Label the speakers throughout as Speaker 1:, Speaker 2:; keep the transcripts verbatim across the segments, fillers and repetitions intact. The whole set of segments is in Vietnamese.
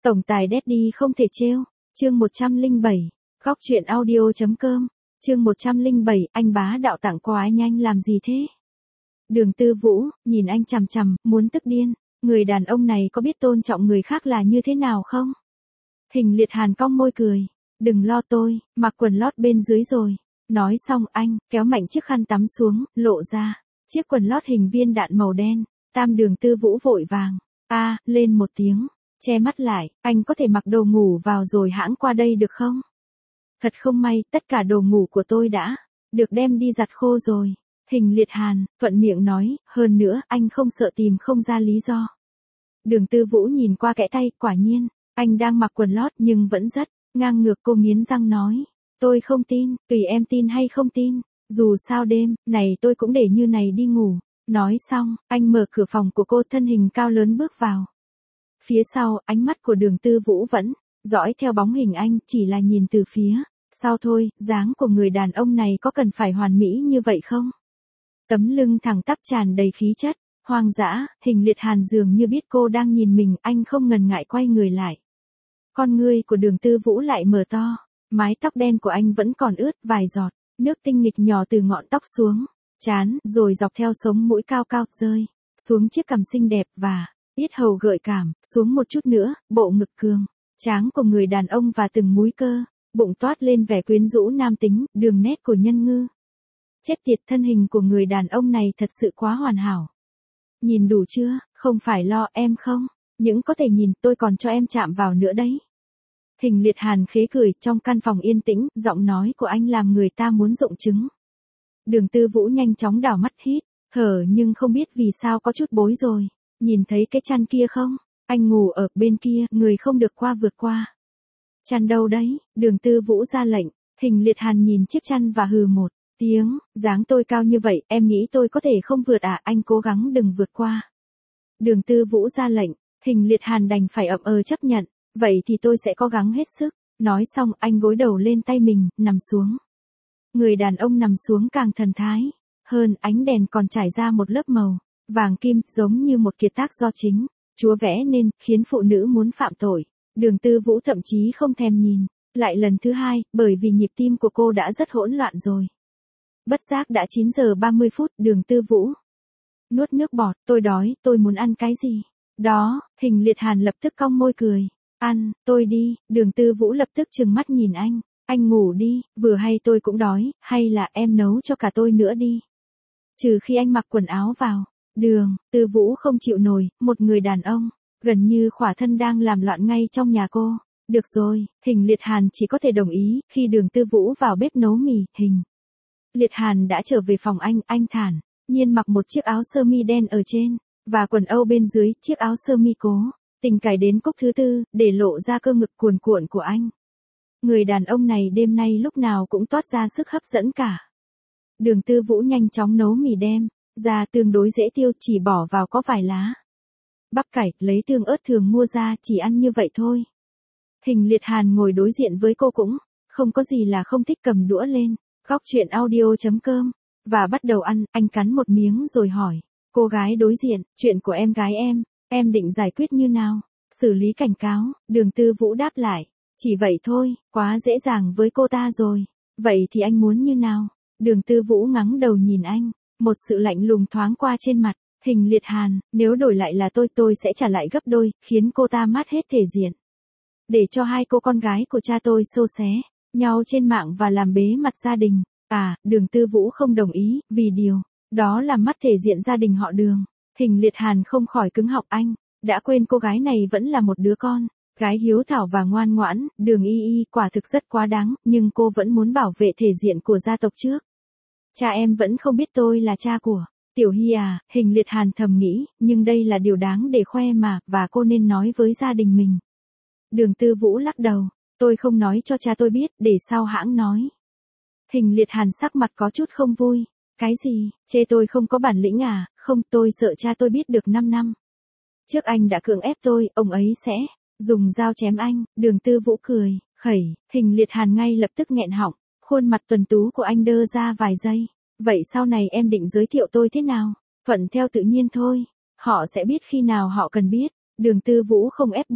Speaker 1: Tổng tài Daddy không thể trêu. Chương một trăm lẻ bảy. Góc truyện audio.com. Chương một trăm lẻ bảy, anh bá đạo tặng quà anh anh làm gì thế? Đường Tư Vũ, nhìn anh chằm chằm, muốn tức điên. Người đàn ông này có biết tôn trọng người khác là như thế nào không? Hình Liệt Hàn cong môi cười. Đừng lo tôi, mặc quần lót bên dưới rồi. Nói xong anh, kéo mạnh chiếc khăn tắm xuống, lộ ra. Chiếc quần lót hình viên đạn màu đen. Tam Đường Tư Vũ vội vàng. A, lên một tiếng. Che mắt lại, anh có thể mặc đồ ngủ vào rồi hãng qua đây được không? Thật không may, tất cả đồ ngủ của tôi đã được đem đi giặt khô rồi. Hình Liệt Hàn, thuận miệng nói, hơn nữa, anh không sợ tìm không ra lý do. Đường Tư Vũ nhìn qua kẽ tay, quả nhiên, anh đang mặc quần lót nhưng vẫn rất ngang ngược. Cô nghiến răng nói, tôi không tin, tùy em tin hay không tin, dù sao đêm này tôi cũng để như này đi ngủ. Nói xong, anh mở cửa phòng của cô, thân hình cao lớn bước vào. Phía sau, ánh mắt của Đường Tư Vũ vẫn dõi theo bóng hình anh, chỉ là nhìn từ phía sau thôi. Dáng của người đàn ông này có cần phải hoàn mỹ như vậy không? Tấm lưng thẳng tắp tràn đầy khí chất hoang dã. Hình Liệt Hàn dường như biết cô đang nhìn mình, anh không ngần ngại quay người lại. Con ngươi của Đường Tư Vũ lại mở to, mái tóc đen của anh vẫn còn ướt vài giọt nước tinh nghịch nhỏ từ ngọn tóc xuống trán, rồi dọc theo sống mũi cao cao rơi xuống chiếc cằm xinh đẹp và yết hầu gợi cảm, xuống một chút nữa, bộ ngực cường tráng của người đàn ông và từng múi cơ bụng toát lên vẻ quyến rũ nam tính, đường nét của nhân ngư. Chết tiệt, thân hình của người đàn ông này thật sự quá hoàn hảo. Nhìn đủ chưa, không phải lo em không, những có thể nhìn, tôi còn cho em chạm vào nữa đấy. Hình Liệt Hàn khế cười, trong căn phòng yên tĩnh, giọng nói của anh làm người ta muốn rụng trứng. Đường Tư Vũ nhanh chóng đảo mắt hít thở, nhưng không biết vì sao có chút bối rối. Nhìn thấy cái chăn kia không? Anh ngủ ở bên kia, người không được qua vượt qua. Chăn đâu đấy? Đường Tư Vũ ra lệnh. Hình Liệt Hàn nhìn chiếc chăn và hừ một tiếng, dáng tôi cao như vậy, em nghĩ tôi có thể không vượt à? Anh cố gắng đừng vượt qua. Đường Tư Vũ ra lệnh. Hình Liệt Hàn đành phải ậm ờ chấp nhận. Vậy thì tôi sẽ cố gắng hết sức. Nói xong, anh gối đầu lên tay mình, nằm xuống. Người đàn ông nằm xuống càng thần thái hơn, ánh đèn còn trải ra một lớp màu vàng kim, giống như một kiệt tác do chính Chúa vẽ nên, khiến phụ nữ muốn phạm tội. Đường Tư Vũ thậm chí không thèm nhìn lại lần thứ hai, bởi vì nhịp tim của cô đã rất hỗn loạn rồi. Bất giác đã chín giờ ba mươi phút, Đường Tư Vũ nuốt nước bọt. Tôi đói, tôi muốn ăn cái gì? Đó, Hình Liệt Hàn lập tức cong môi cười. Ăn, tôi đi. Đường Tư Vũ lập tức trừng mắt nhìn anh. Anh ngủ đi, vừa hay tôi cũng đói, hay là em nấu cho cả tôi nữa đi. Trừ khi anh mặc quần áo vào. Đường Tư Vũ không chịu nổi, một người đàn ông gần như khỏa thân đang làm loạn ngay trong nhà cô. Được rồi, Hình Liệt Hàn chỉ có thể đồng ý. Khi Đường Tư Vũ vào bếp nấu mì, Hình Liệt Hàn đã trở về phòng anh, anh thản nhiên mặc một chiếc áo sơ mi đen ở trên và quần âu bên dưới, chiếc áo sơ mi cố tình cài đến cúc thứ tư, để lộ ra cơ ngực cuồn cuộn của anh. Người đàn ông này đêm nay lúc nào cũng toát ra sức hấp dẫn cả. Đường Tư Vũ nhanh chóng nấu mì đem ra, tương đối dễ tiêu, chỉ bỏ vào có vài lá bắp cải, lấy tương ớt thường mua ra, chỉ ăn như vậy thôi. Hình Liệt Hàn ngồi đối diện với cô cũng không có gì là không thích, cầm đũa lên, góc truyện audio.com, và bắt đầu ăn. Anh cắn một miếng rồi hỏi cô gái đối diện, chuyện của em gái em, em định giải quyết như nào? Xử lý cảnh cáo. Đường Tư Vũ đáp lại, chỉ vậy thôi, quá dễ dàng với cô ta rồi. Vậy thì anh muốn như nào? Đường Tư Vũ ngẩng đầu nhìn anh, một sự lạnh lùng thoáng qua trên mặt. Hình Liệt Hàn, nếu đổi lại là tôi, tôi sẽ trả lại gấp đôi, khiến cô ta mất hết thể diện. Để cho hai cô con gái của cha tôi xô xé nhau trên mạng và làm bế mặt gia đình. À, Đường Tư Vũ không đồng ý, vì điều đó làm mất thể diện gia đình họ Đường. Hình Liệt Hàn không khỏi cứng họng, anh đã quên cô gái này vẫn là một đứa con gái hiếu thảo và ngoan ngoãn. Đường Y Y quả thực rất quá đáng, nhưng cô vẫn muốn bảo vệ thể diện của gia tộc trước. Cha em vẫn không biết tôi là cha của Tiểu Hy à? Hình Liệt Hàn thầm nghĩ, nhưng đây là điều đáng để khoe mà, và cô nên nói với gia đình mình. Đường Tư Vũ lắc đầu, tôi không nói cho cha tôi biết, để sau hãng nói. Hình Liệt Hàn sắc mặt có chút không vui. Cái gì, chê tôi không có bản lĩnh à? Không, tôi sợ cha tôi biết được năm năm trước anh đã cưỡng ép tôi, ông ấy sẽ dùng dao chém anh. Đường Tư Vũ cười khẩy. Hình Liệt Hàn ngay lập tức nghẹn họng, khuôn mặt tuấn tú của anh đơ ra vài giây. Vậy sau này em định giới thiệu tôi thế nào? Thuận theo tự nhiên thôi, họ sẽ biết khi nào họ cần biết. Đường Tư Vũ không ép buộc.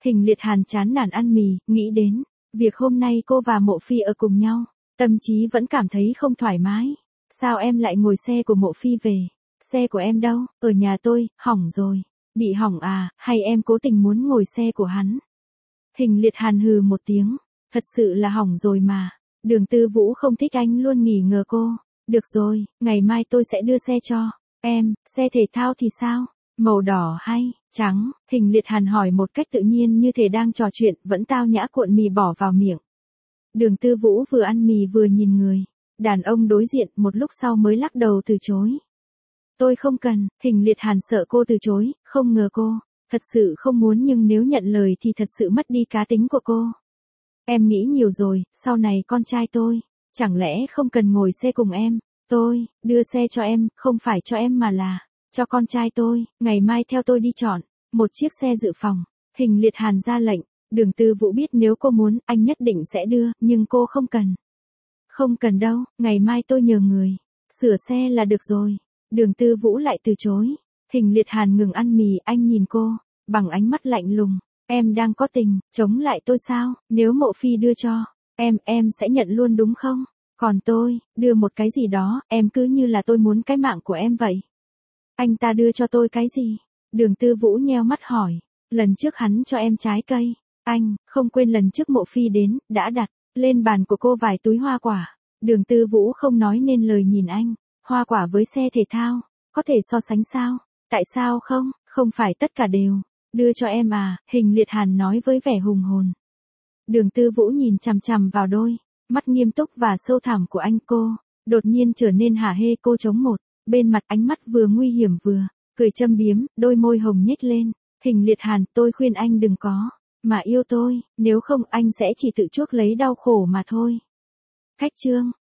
Speaker 1: Hình Liệt Hàn chán nản ăn mì, nghĩ đến việc hôm nay cô và Mộ Phi ở cùng nhau, tâm trí vẫn cảm thấy không thoải mái. Sao em lại ngồi xe của Mộ Phi về? Xe của em đâu? Ở nhà tôi, hỏng rồi. Bị hỏng à, hay em cố tình muốn ngồi xe của hắn? Hình Liệt Hàn hừ một tiếng, thật sự là hỏng rồi mà. Đường Tư Vũ không thích anh luôn nghỉ ngờ cô. Được rồi, ngày mai tôi sẽ đưa xe cho em. Xe thể thao thì sao? Màu đỏ hay trắng? Hình Liệt Hàn hỏi một cách tự nhiên như thể đang trò chuyện, vẫn tao nhã cuộn mì bỏ vào miệng. Đường Tư Vũ vừa ăn mì vừa nhìn người đàn ông đối diện, một lúc sau mới lắc đầu từ chối. Tôi không cần. Hình Liệt Hàn sợ cô từ chối, không ngờ cô thật sự không muốn, nhưng nếu nhận lời thì thật sự mất đi cá tính của cô. Em nghĩ nhiều rồi, sau này con trai tôi chẳng lẽ không cần ngồi xe cùng em? Tôi đưa xe cho em, không phải cho em mà là cho con trai tôi. Ngày mai theo tôi đi chọn một chiếc xe dự phòng. Hình Liệt Hàn ra lệnh. Đường Tư Vũ biết nếu cô muốn, anh nhất định sẽ đưa, nhưng cô không cần. Không cần đâu, ngày mai tôi nhờ người sửa xe là được rồi. Đường Tư Vũ lại từ chối. Hình Liệt Hàn ngừng ăn mì, anh nhìn cô bằng ánh mắt lạnh lùng. Em đang có tình chống lại tôi sao? Nếu Mộ Phi đưa cho em, em sẽ nhận luôn đúng không? Còn tôi, đưa một cái gì đó, em cứ như là tôi muốn cái mạng của em vậy. Anh ta đưa cho tôi cái gì? Đường Tư Vũ nheo mắt hỏi. Lần trước hắn cho em trái cây. Anh không quên lần trước Mộ Phi đến, đã đặt lên bàn của cô vài túi hoa quả. Đường Tư Vũ không nói nên lời nhìn anh. Hoa quả với xe thể thao, có thể so sánh sao? Tại sao không? Không phải tất cả đều đưa cho em à? Hình Liệt Hàn nói với vẻ hùng hồn. Đường Tư Vũ nhìn chằm chằm vào đôi mắt nghiêm túc và sâu thẳm của anh, cô đột nhiên trở nên hả hê. Cô chống một bên mặt, ánh mắt vừa nguy hiểm vừa cười châm biếm, đôi môi hồng nhếch lên. Hình Liệt Hàn, tôi khuyên anh đừng có mà yêu tôi, nếu không anh sẽ chỉ tự chuốc lấy đau khổ mà thôi. Khách chương